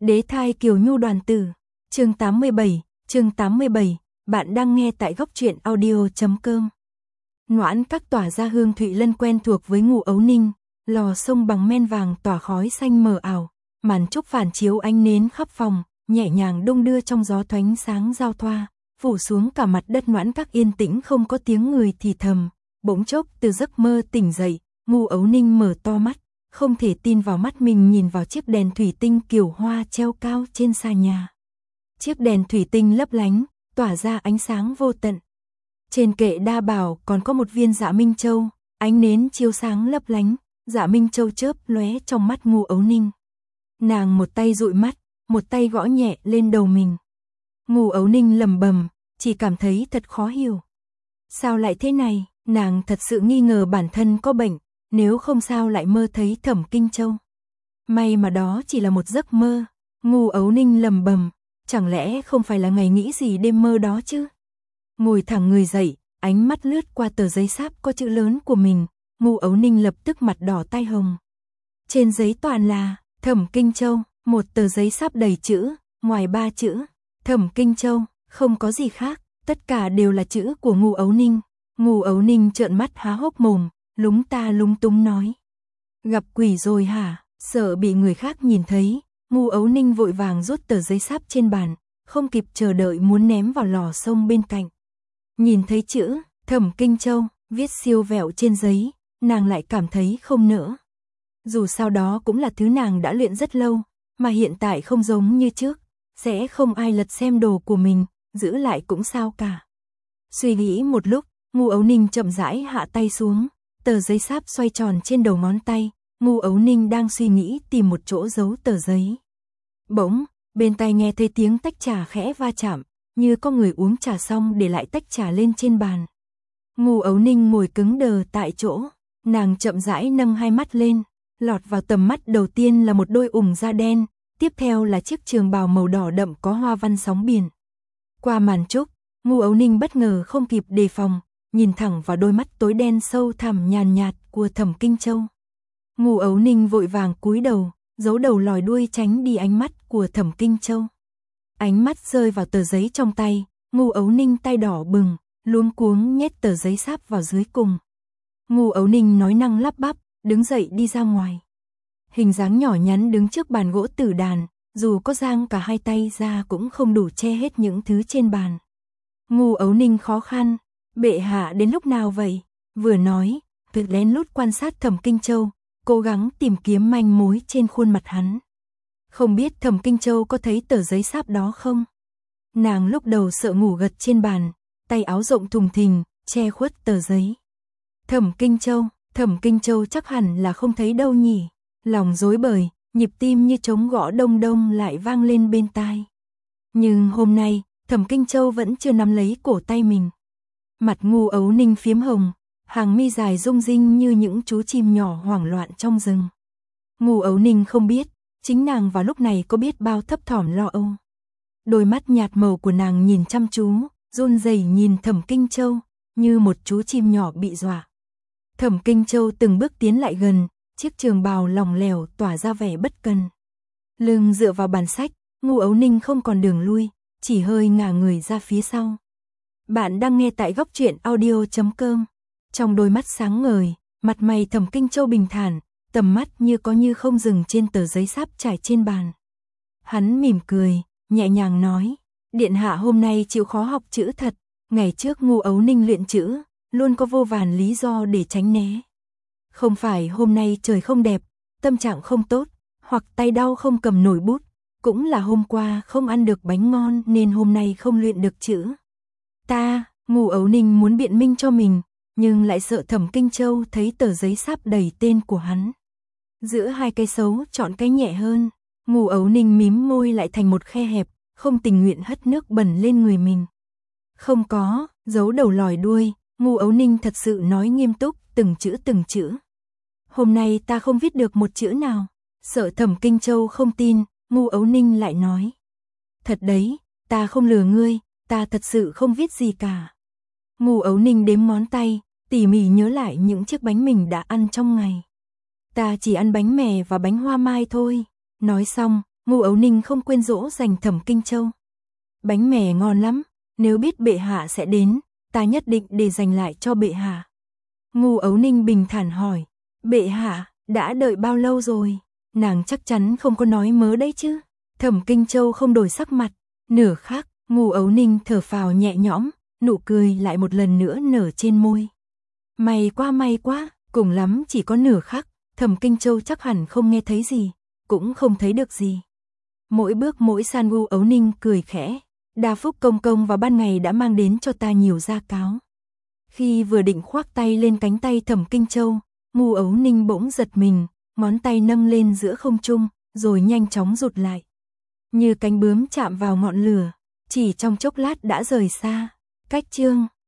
Đế thai Kiều Nhu đoàn tử. Chương 87, bạn đang nghe tại góc truyện audio.com. Noãn các tỏa ra hương thụy lân quen thuộc với Ngũ Ấu Ninh, lò sông bằng men vàng tỏa khói xanh mờ ảo, màn trúc phản chiếu ánh nến khắp phòng, nhẹ nhàng đung đưa trong gió thoánh sáng giao thoa, phủ xuống cả mặt đất. Noãn các yên tĩnh không có tiếng người thì thầm. Bỗng chốc từ giấc mơ tỉnh dậy, Ngũ Ấu Ninh mở to mắt, không thể tin vào mắt mình, nhìn vào chiếc đèn thủy tinh kiểu hoa treo cao trên xà nhà. Chiếc đèn thủy tinh lấp lánh, tỏa ra ánh sáng vô tận. Trên kệ đa bảo còn có một viên Dạ Minh Châu, ánh nến chiếu sáng lấp lánh, Dạ Minh Châu chớp lóe trong mắt Ngũ Ấu Ninh. Nàng một tay dụi mắt, một tay gõ nhẹ lên đầu mình. Ngũ Ấu Ninh lẩm bẩm, chỉ cảm thấy thật khó hiểu. Sao lại thế này? Nàng thật sự nghi ngờ bản thân có bệnh, nếu không sao lại mơ thấy Thẩm Kinh Châu. May mà đó chỉ là một giấc mơ. Ngũ Ấu Ninh lẩm bẩm, chẳng lẽ không phải là ngày nghĩ gì đêm mơ đó chứ? Ngồi thẳng người dậy, ánh mắt lướt qua tờ giấy sáp có chữ lớn của mình, Ngũ Ấu Ninh lập tức mặt đỏ tai hồng. Trên giấy toàn là Thẩm Kinh Châu, một tờ giấy sáp đầy chữ, ngoài 3 chữ Thẩm Kinh Châu, không có gì khác, tất cả đều là chữ của Ngũ Ấu Ninh. Ngũ Ấu Ninh trợn mắt há hốc mồm, lúng ta lúng túng nói: gặp quỷ rồi hả? Sợ bị người khác nhìn thấy, Ngũ Ấu Ninh vội vàng rút tờ giấy sáp trên bàn, không kịp chờ đợi muốn ném vào lò sông bên cạnh. Nhìn thấy chữ Thẩm Kinh Châu viết siêu vẹo trên giấy, nàng lại cảm thấy không nỡ. Dù sao đó cũng là thứ nàng đã luyện rất lâu, mà hiện tại không giống như trước, sẽ không ai lật xem đồ của mình, giữ lại cũng sao cả. Suy nghĩ một lúc, Ngũ Ấu Ninh chậm rãi hạ tay xuống, tờ giấy sáp xoay tròn trên đầu ngón tay, Ngũ Ấu Ninh đang suy nghĩ tìm một chỗ giấu tờ giấy. Bỗng, bên tai nghe thấy tiếng tách trà khẽ va chạm, như có người uống trà xong để lại tách trà lên trên bàn. Ngũ Ấu Ninh ngồi cứng đờ tại chỗ, nàng chậm rãi nâng hai mắt lên, lọt vào tầm mắt đầu tiên là một đôi ủng da đen, tiếp theo là chiếc trường bào màu đỏ đậm có hoa văn sóng biển. Qua màn trúc, Ngũ Ấu Ninh bất ngờ không kịp đề phòng, nhìn thẳng vào đôi mắt tối đen sâu thẳm nhàn nhạt của Thẩm Kinh Châu. Ngũ Ấu Ninh vội vàng cúi đầu, giấu đầu lòi đuôi tránh đi ánh mắt của Thẩm Kinh Châu. Ánh mắt rơi vào tờ giấy trong tay, Ngũ Ấu Ninh tay đỏ bừng, luống cuống nhét tờ giấy sáp vào dưới cùng. Ngũ Ấu Ninh nói năng lắp bắp, đứng dậy đi ra ngoài. Hình dáng nhỏ nhắn đứng trước bàn gỗ tử đàn, dù có giang cả hai tay ra cũng không đủ che hết những thứ trên bàn. Ngũ Ấu Ninh khó khăn, bệ hạ đến lúc nào vậy? Vừa nói, vừa lén lút quan sát Thẩm Kinh Châu, cố gắng tìm kiếm manh mối trên khuôn mặt hắn. Không biết Thẩm Kinh Châu có thấy tờ giấy sáp đó không? Nàng lúc đầu sợ ngủ gật trên bàn, tay áo rộng thùng thình, che khuất tờ giấy. Thẩm Kinh Châu chắc hẳn là không thấy đâu nhỉ. Lòng rối bời, nhịp tim như trống gõ đông đông lại vang lên bên tai. Nhưng hôm nay, Thẩm Kinh Châu vẫn chưa nắm lấy cổ tay mình. Mặt Ngũ Ấu Ninh phiếm hồng, hàng mi dài rung rinh như những chú chim nhỏ hoảng loạn trong rừng. Ngũ Ấu Ninh không biết, chính nàng vào lúc này có biết bao thấp thỏm lo âu. Đôi mắt nhạt màu của nàng nhìn chăm chú, run rẩy nhìn Thẩm Kinh Châu, như một chú chim nhỏ bị dọa. Thẩm Kinh Châu từng bước tiến lại gần, chiếc trường bào lỏng lẻo tỏa ra vẻ bất cần. Lưng dựa vào bàn sách, Ngũ Ấu Ninh không còn đường lui, chỉ hơi ngả người ra phía sau. Bạn đang nghe tại góc truyện audio.com. Trong đôi mắt sáng ngời, mặt mày Thẩm Kinh Châu bình thản, tầm mắt như có như không dừng trên tờ giấy sáp trải trên bàn. Hắn mỉm cười, nhẹ nhàng nói: điện hạ hôm nay chịu khó học chữ thật, ngày trước Ngũ Ấu Ninh luyện chữ, luôn có vô vàn lý do để tránh né. Không phải hôm nay trời không đẹp, tâm trạng không tốt, hoặc tay đau không cầm nổi bút, cũng là hôm qua không ăn được bánh ngon nên hôm nay không luyện được chữ. Ngũ Ấu Ninh muốn biện minh cho mình, nhưng lại sợ Thẩm Kinh Châu thấy tờ giấy sáp đầy tên của hắn. Giữa hai cái xấu chọn cái nhẹ hơn, Ngũ Ấu Ninh mím môi lại thành một khe hẹp, không tình nguyện hất nước bẩn lên người mình. Không có, giấu đầu lòi đuôi, Ngũ Ấu Ninh thật sự nói nghiêm túc, từng chữ. Hôm nay ta không viết được một chữ nào. Sợ Thẩm Kinh Châu không tin, Ngũ Ấu Ninh lại nói: thật đấy, ta không lừa ngươi, ta thật sự không viết gì cả. Ngũ Ấu Ninh đếm ngón tay, tỉ mỉ nhớ lại những chiếc bánh mình đã ăn trong ngày. Ta chỉ ăn bánh mè và bánh hoa mai thôi. Nói xong, Ngu Ấu Ninh không quên dỗ dành Thẩm Kinh Châu. Bánh mè ngon lắm, nếu biết bệ hạ sẽ đến, ta nhất định để dành lại cho bệ hạ. Ngu Ấu Ninh bình thản hỏi, bệ hạ, đã đợi bao lâu rồi? Nàng chắc chắn không có nói mớ đấy chứ. Thẩm Kinh Châu không đổi sắc mặt, nửa khắc, Ngu Ấu Ninh thở phào nhẹ nhõm, nụ cười lại một lần nữa nở trên môi. May quá, cùng lắm chỉ có nửa khắc, Thẩm Kinh Châu chắc hẳn không nghe thấy gì, cũng không thấy được gì. Mỗi bước mỗi san Ngu Ấu Ninh cười khẽ, Đa Phúc công công vào ban ngày đã mang đến cho ta nhiều gia cáo. Khi vừa định khoác tay lên cánh tay Thẩm Kinh Châu, Ngu Ấu Ninh bỗng giật mình, ngón tay nâng lên giữa không trung, rồi nhanh chóng rụt lại. Như cánh bướm chạm vào ngọn lửa, chỉ trong chốc lát đã rời xa. Cách chương